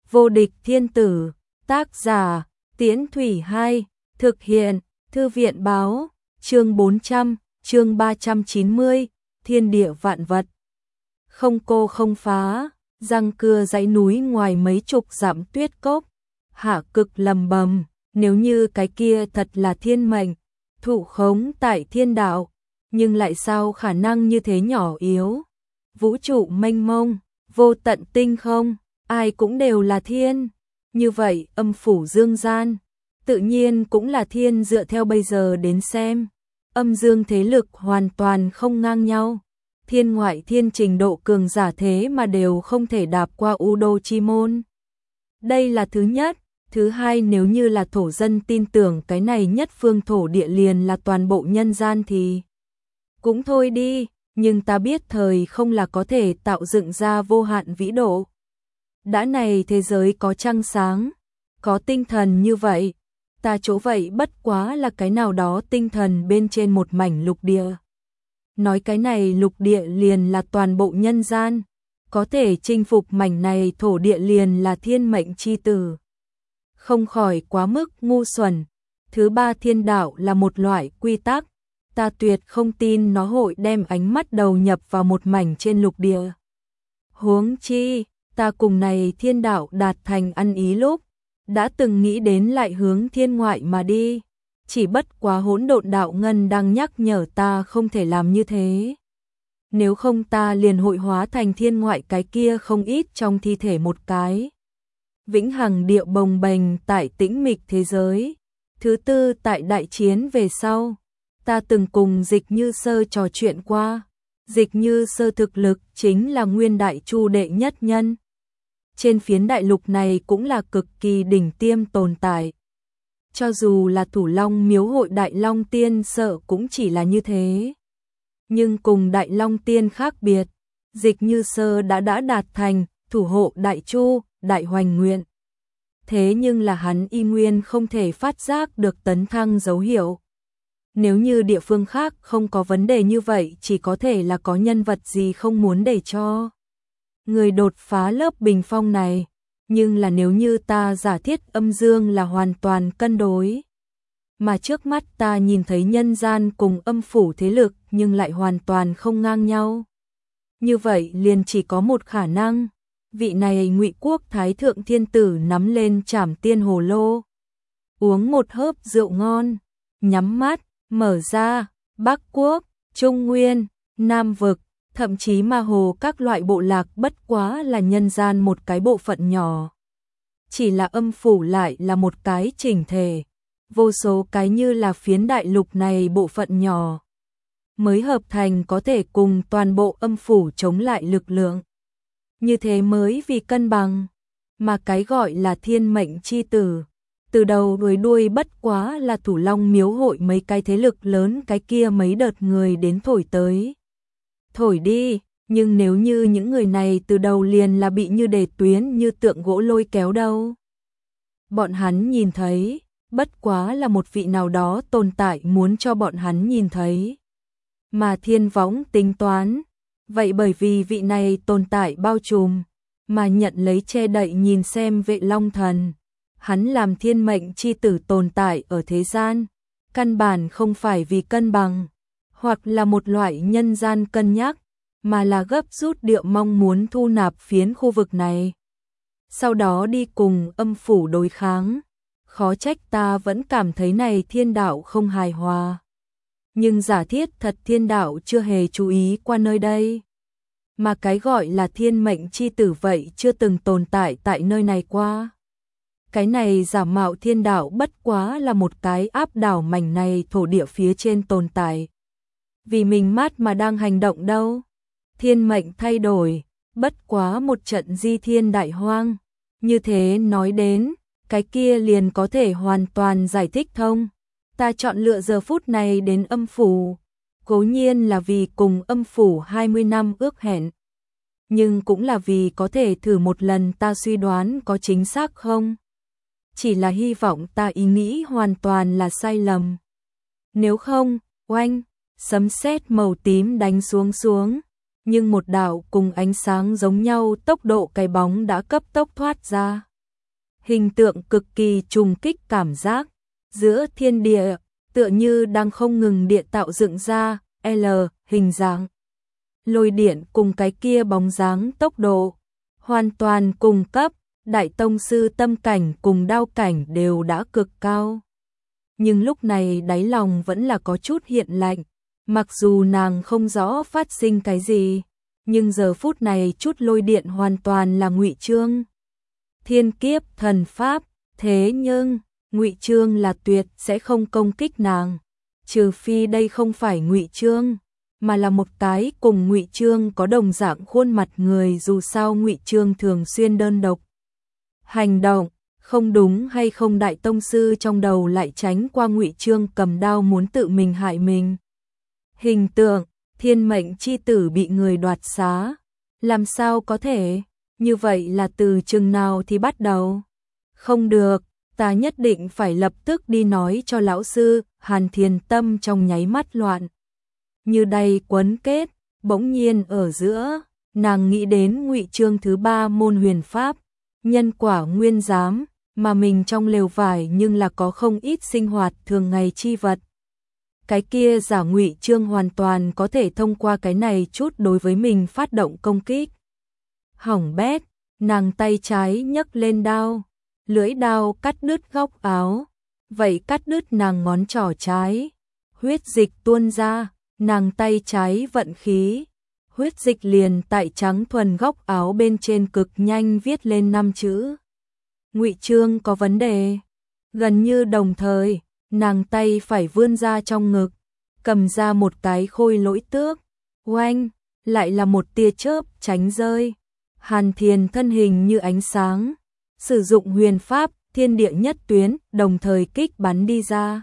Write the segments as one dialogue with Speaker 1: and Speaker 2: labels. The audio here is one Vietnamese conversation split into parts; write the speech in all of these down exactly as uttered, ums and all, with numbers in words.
Speaker 1: Vô địch thiên tử, tác giả, Tiễn Thủy hai, thực hiện, Thư viện báo, chương bốn trăm, chương ba trăm chín mươi, thiên địa vạn vật. Không cô không phá, răng cưa dãy núi ngoài mấy chục dặm tuyết cốc, Hạ Cực lầm bầm, nếu như cái kia thật là thiên mệnh, thụ khống tại thiên đạo, nhưng lại sao khả năng như thế nhỏ yếu. Vũ trụ mênh mông, vô tận tinh không, ai cũng đều là thiên. Như vậy, âm phủ dương gian, tự nhiên cũng là thiên. Dựa theo bây giờ đến xem, âm dương thế lực hoàn toàn không ngang nhau. Thiên ngoại thiên trình độ cường giả thế mà đều không thể đạp qua U Đô chi môn. Đây là thứ nhất. Thứ hai, nếu như là thổ dân tin tưởng cái này nhất phương thổ địa liền là toàn bộ nhân gian thì cũng thôi đi, nhưng ta biết thời không là có thể tạo dựng ra vô hạn vĩ độ. Đã này thế giới có trăng sáng, có tinh thần như vậy, ta chỗ vậy bất quá là cái nào đó tinh thần bên trên một mảnh lục địa. Nói cái này lục địa liền là toàn bộ nhân gian, có thể chinh phục mảnh này thổ địa liền là thiên mệnh chi tử. Không khỏi quá mức ngu xuẩn. Thứ ba, thiên đạo là một loại quy tắc, ta tuyệt không tin nó hội đem ánh mắt đầu nhập vào một mảnh trên lục địa. Huống chi, ta cùng này thiên đạo đạt thành ăn ý lúc, đã từng nghĩ đến lại hướng thiên ngoại mà đi, chỉ bất quá hỗn độn đạo ngân đang nhắc nhở ta không thể làm như thế. Nếu không ta liền hội hóa thành thiên ngoại cái kia không ít trong thi thể một cái. Vĩnh hằng điệu bồng bềnh tại tĩnh mịch thế giới. Thứ tư, tại đại chiến về sau, ta từng cùng Dịch Như Sơ trò chuyện qua. Dịch Như Sơ thực lực chính là nguyên đại chu đệ nhất nhân. Trên phiến đại lục này cũng là cực kỳ đỉnh tiêm tồn tại. Cho dù là Thủ Long miếu hội Đại Long Tiên sợ cũng chỉ là như thế. Nhưng cùng Đại Long Tiên khác biệt, Dịch Như Sơ đã đã đạt thành thủ hộ Đại Chu, Đại Hoành Nguyện. Thế nhưng là hắn y nguyên không thể phát giác được tấn thăng dấu hiệu. Nếu như địa phương khác không có vấn đề như vậy, chỉ có thể là có nhân vật gì không muốn để cho người đột phá lớp bình phong này. Nhưng là nếu như ta giả thiết âm dương là hoàn toàn cân đối, mà trước mắt ta nhìn thấy nhân gian cùng âm phủ thế lực nhưng lại hoàn toàn không ngang nhau, như vậy liền chỉ có một khả năng. Vị này Ngụy Quốc Thái Thượng Thiên Tử nắm lên Trảm Tiên Hồ Lô, uống một hớp rượu ngon, nhắm mắt, mở ra, Bắc Quốc, Trung Nguyên, Nam Vực, thậm chí Ma Hồ các loại bộ lạc bất quá là nhân gian một cái bộ phận nhỏ. Chỉ là âm phủ lại là một cái chỉnh thể, vô số cái như là phiến đại lục này bộ phận nhỏ, mới hợp thành có thể cùng toàn bộ âm phủ chống lại lực lượng. Như thế mới vì cân bằng, mà cái gọi là thiên mệnh chi tử, từ đầu đuôi đuôi bất quá là Thủ Long miếu hội mấy cái thế lực lớn cái kia mấy đợt người đến thổi tới. Thổi đi, nhưng nếu như những người này từ đầu liền là bị như đề tuyến như tượng gỗ lôi kéo đâu. Bọn hắn nhìn thấy, bất quá là một vị nào đó tồn tại muốn cho bọn hắn nhìn thấy. Mà thiên võng tính toán, vậy bởi vì vị này tồn tại bao trùm, mà nhận lấy che đậy nhìn xem Vệ Long Thần. Hắn làm thiên mệnh chi tử tồn tại ở thế gian, căn bản không phải vì cân bằng, hoặc là một loại nhân gian cân nhắc, mà là gấp rút điệu mong muốn thu nạp phiến khu vực này. Sau đó đi cùng âm phủ đối kháng, khó trách ta vẫn cảm thấy này thiên đạo không hài hòa. Nhưng giả thiết thật thiên đạo chưa hề chú ý qua nơi đây, mà cái gọi là thiên mệnh chi tử vậy chưa từng tồn tại tại nơi này qua. Cái này giả mạo thiên đạo bất quá là một cái áp đảo mảnh này thổ địa phía trên tồn tại. Vì mình mát mà đang hành động đâu. Thiên mệnh thay đổi, bất quá một trận di thiên đại hoang. Như thế nói đến, cái kia liền có thể hoàn toàn giải thích thông. Ta chọn lựa giờ phút này đến âm phủ, cố nhiên là vì cùng âm phủ hai mươi năm ước hẹn. Nhưng cũng là vì có thể thử một lần ta suy đoán có chính xác không. Chỉ là hy vọng ta ý nghĩ hoàn toàn là sai lầm. Nếu không, oanh, sấm sét màu tím đánh xuống xuống. Nhưng một đạo cùng ánh sáng giống nhau tốc độ cái bóng đã cấp tốc thoát ra. Hình tượng cực kỳ trùng kích cảm giác, giữa thiên địa, tựa như đang không ngừng địa tạo dựng ra, L, hình dáng. Lôi điện cùng cái kia bóng dáng tốc độ, hoàn toàn cùng cấp, đại tông sư tâm cảnh cùng đao cảnh đều đã cực cao. Nhưng lúc này đáy lòng vẫn là có chút hiện lạnh, mặc dù nàng không rõ phát sinh cái gì, nhưng giờ phút này chút lôi điện hoàn toàn là ngụy chương. Thiên kiếp thần pháp, thế nhưng, ngụy chương là tuyệt sẽ không công kích nàng, trừ phi đây không phải ngụy chương, mà là một cái cùng ngụy chương có đồng dạng khuôn mặt người, dù sao ngụy chương thường xuyên đơn độc hành động, không đúng hay không đại tông sư trong đầu lại tránh qua ngụy chương cầm đao muốn tự mình hại mình. Hình tượng, thiên mệnh chi tử bị người đoạt xá, làm sao có thể, như vậy là từ chừng nào thì bắt đầu? Không được, ta nhất định phải lập tức đi nói cho lão sư. Hàn Thiền tâm trong nháy mắt loạn, như đầy quấn kết, bỗng nhiên ở giữa, nàng nghĩ đến ngụy chương thứ ba môn huyền pháp, nhân quả nguyên giám, mà mình trong lều vải nhưng là có không ít sinh hoạt thường ngày chi vật. Cái kia giả ngụy chương hoàn toàn có thể thông qua cái này chút đối với mình phát động công kích. Hỏng bét, nàng tay trái nhấc lên đao, lưỡi đao cắt đứt góc áo, vậy cắt đứt nàng ngón trỏ trái, huyết dịch tuôn ra, nàng tay trái vận khí, huyết dịch liền tại trắng thuần góc áo bên trên cực nhanh viết lên năm chữ. Ngụy chương có vấn đề. Gần như đồng thời, nàng tay phải vươn ra trong ngực, cầm ra một cái khôi lỗi tước, oanh, lại là một tia chớp tránh rơi. Hàn Thiền thân hình như ánh sáng, sử dụng huyền pháp, thiên địa nhất tuyến, đồng thời kích bắn đi ra.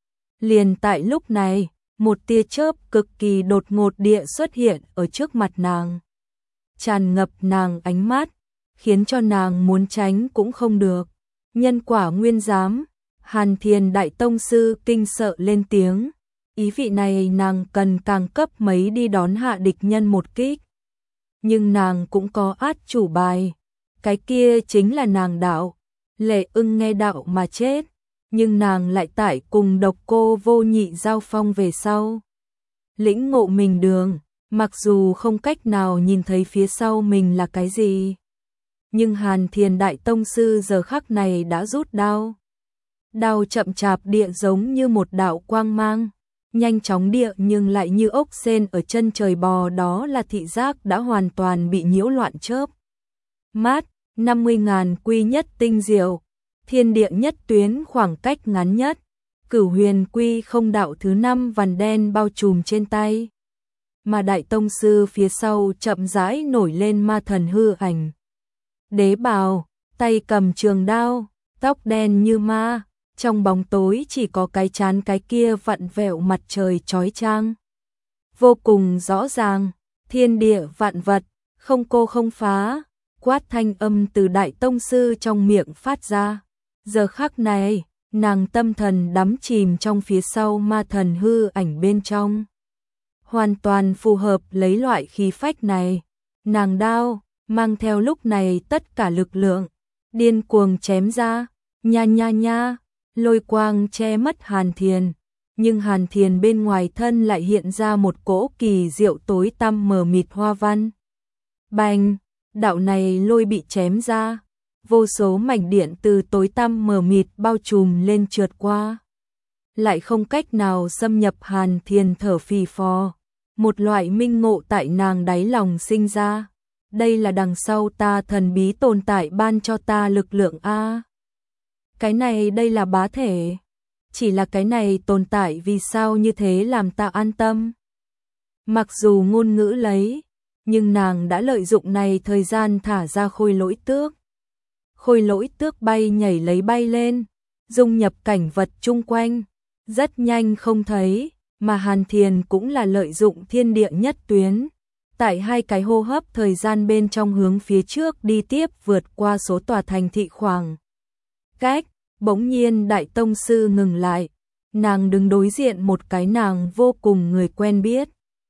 Speaker 1: Liền tại lúc này, một tia chớp cực kỳ đột ngột địa xuất hiện ở trước mặt nàng, tràn ngập nàng ánh mắt, khiến cho nàng muốn tránh cũng không được. Nhân quả nguyên giám, Hàn Thiền đại tông sư kinh sợ lên tiếng, ý vị này nàng cần càng cấp mấy đi đón hạ địch nhân một kích. Nhưng nàng cũng có át chủ bài, cái kia chính là nàng đạo. Lệ Ưng nghe đạo mà chết, nhưng nàng lại tại cùng độc cô vô nhị giao phong về sau. Lĩnh ngộ mình đường, mặc dù không cách nào nhìn thấy phía sau mình là cái gì, nhưng Hàn Thiền đại tông sư giờ khắc này đã rút đao. Đao chậm chạp địa giống như một đạo quang mang, nhanh chóng địa nhưng lại như ốc sên ở chân trời bò, đó là thị giác đã hoàn toàn bị nhiễu loạn chớp. Mát, năm mươi ngàn quy nhất tinh diệu, thiên địa nhất tuyến khoảng cách ngắn nhất, cửu huyền quy không đạo thứ năm vằn đen bao trùm trên tay. Mà đại tông sư phía sau chậm rãi nổi lên ma thần hư ảnh. Đế bào, tay cầm trường đao, tóc đen như ma, trong bóng tối chỉ có cái chán cái kia vặn vẹo mặt trời chói chang. Vô cùng rõ ràng, thiên địa vạn vật, không cô không phá, quát thanh âm từ đại tông sư trong miệng phát ra. Giờ khắc này, nàng tâm thần đắm chìm trong phía sau ma thần hư ảnh bên trong. Hoàn toàn phù hợp lấy loại khí phách này, nàng đao, mang theo lúc này tất cả lực lượng, điên cuồng chém ra, nha nha nha, lôi quang che mất Hàn Thiền. Nhưng Hàn Thiền bên ngoài thân lại hiện ra một cỗ kỳ diệu tối tăm mờ mịt hoa văn. Bành, đạo này lôi bị chém ra, vô số mảnh điện từ tối tăm mờ mịt bao trùm lên trượt qua. Lại không cách nào xâm nhập Hàn Thiền thở phì phò, một loại minh ngộ tại nàng đáy lòng sinh ra. Đây là đằng sau ta thần bí tồn tại ban cho ta lực lượng a. Cái này đây là bá thể. Chỉ là cái này tồn tại vì sao như thế làm ta an tâm. Mặc dù ngôn ngữ lấy, nhưng nàng đã lợi dụng này thời gian thả ra khôi lỗi tước. Khôi lỗi tước bay nhảy lấy bay lên, dung nhập cảnh vật chung quanh, rất nhanh không thấy, mà Hàn Thiền cũng là lợi dụng thiên địa nhất tuyến. Tại hai cái hô hấp thời gian bên trong hướng phía trước đi tiếp vượt qua số tòa thành thị khoảng cách. Bỗng nhiên đại tông sư ngừng lại, nàng đứng đối diện một cái nàng vô cùng người quen biết.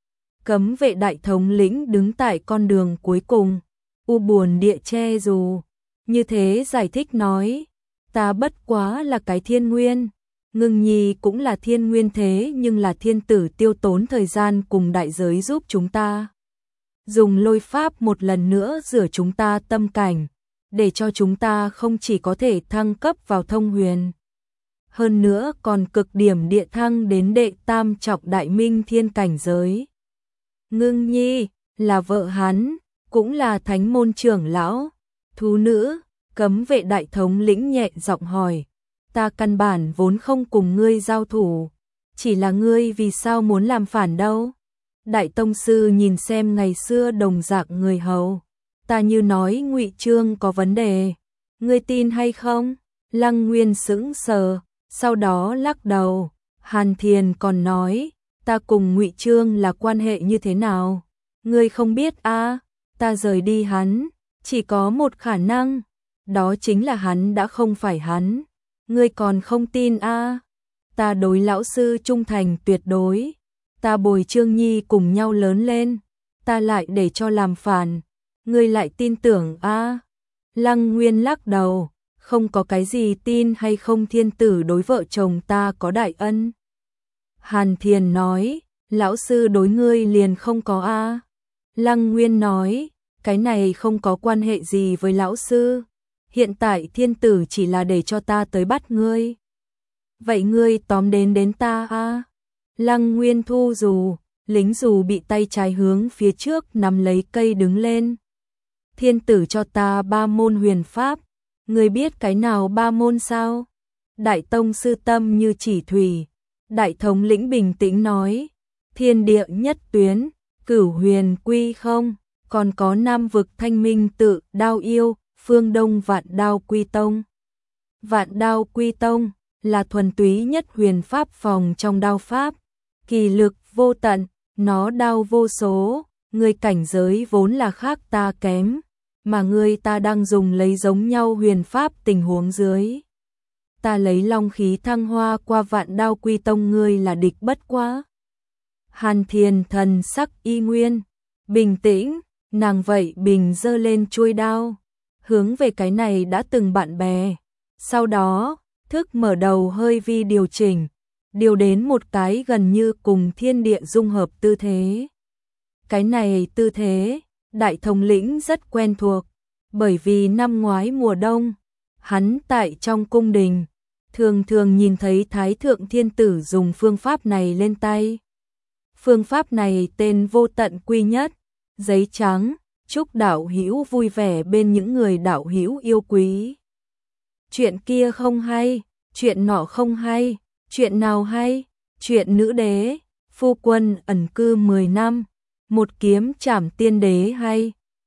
Speaker 1: Cấm vệ đại thống lĩnh đứng tại con đường cuối cùng, u buồn địa che dù, như thế giải thích nói, ta bất quá là cái thiên nguyên. Ngưng nhi cũng là thiên nguyên thế nhưng là thiên tử tiêu tốn thời gian cùng đại giới giúp chúng ta. Dùng lôi pháp một lần nữa rửa chúng ta tâm cảnh, để cho chúng ta không chỉ có thể thăng cấp vào thông huyền. Hơn nữa còn cực điểm địa thăng đến đệ tam trọng đại minh thiên cảnh giới. Ngưng nhi, là vợ hắn, cũng là thánh môn trưởng lão. Thú nữ, cấm vệ đại thống lĩnh nhẹ giọng hỏi. Ta căn bản vốn không cùng ngươi giao thủ, chỉ là ngươi vì sao muốn làm phản đâu? Đại tông sư nhìn xem ngày xưa đồng dạng người hầu, ta như nói Ngụy Trương có vấn đề, ngươi tin hay không? Lăng Nguyên sững sờ, sau đó lắc đầu. Hàn Thiền còn nói, ta cùng Ngụy Trương là quan hệ như thế nào? Ngươi không biết a? À, ta rời đi hắn, chỉ có một khả năng, đó chính là hắn đã không phải hắn. Ngươi còn không tin a? À? Ta đối lão sư trung thành tuyệt đối. Ta bồi Trương Nhi cùng nhau lớn lên, ta lại để cho làm phản, ngươi lại tin tưởng a? À? Lăng Nguyên lắc đầu, không có cái gì tin hay không, thiên tử đối vợ chồng ta có đại ân. Hàn Thiền nói, lão sư đối ngươi liền không có a? À? Lăng Nguyên nói, cái này không có quan hệ gì với lão sư. Hiện tại thiên tử chỉ là để cho ta tới bắt ngươi. Vậy ngươi tóm đến đến ta a? À? Lăng Nguyên thu dù, lính dù bị tay trái hướng phía trước nắm lấy cây đứng lên. Thiên tử cho ta ba môn huyền pháp, ngươi biết cái nào ba môn sao? Đại tông sư tâm như chỉ thủy. Đại thống lĩnh bình tĩnh nói, thiên địa nhất tuyến, cửu huyền quy không, còn có nam vực thanh minh tự, đao yêu, phương đông vạn đao quy tông. Vạn đao quy tông là thuần túy nhất huyền pháp phòng trong đao pháp, kỳ lực vô tận, nó đao vô số, người cảnh giới vốn là khác ta kém, mà người ta đang dùng lấy giống nhau huyền pháp tình huống dưới. Ta lấy long khí thăng hoa qua vạn đao quy tông, ngươi là địch bất quá. Hàn Thiền thần sắc y nguyên, bình tĩnh, nàng vậy bình giơ lên chuôi đao, hướng về cái này đã từng bạn bè. Sau đó, thức mở đầu hơi vi điều chỉnh, điều đến một cái gần như cùng thiên địa dung hợp tư thế. Cái này tư thế, đại thống lĩnh rất quen thuộc, bởi vì năm ngoái mùa đông, hắn tại trong cung đình, thường thường nhìn thấy Thái Thượng Thiên Tử dùng phương pháp này lên tay. Phương pháp này tên vô tận quy nhất, giấy trắng, chúc đạo hữu vui vẻ bên những người đạo hữu yêu quý. Chuyện kia không hay, chuyện nọ không hay, chuyện nào hay? Chuyện nữ đế, phu quân ẩn cư mười năm, một kiếm trảm tiên đế hay?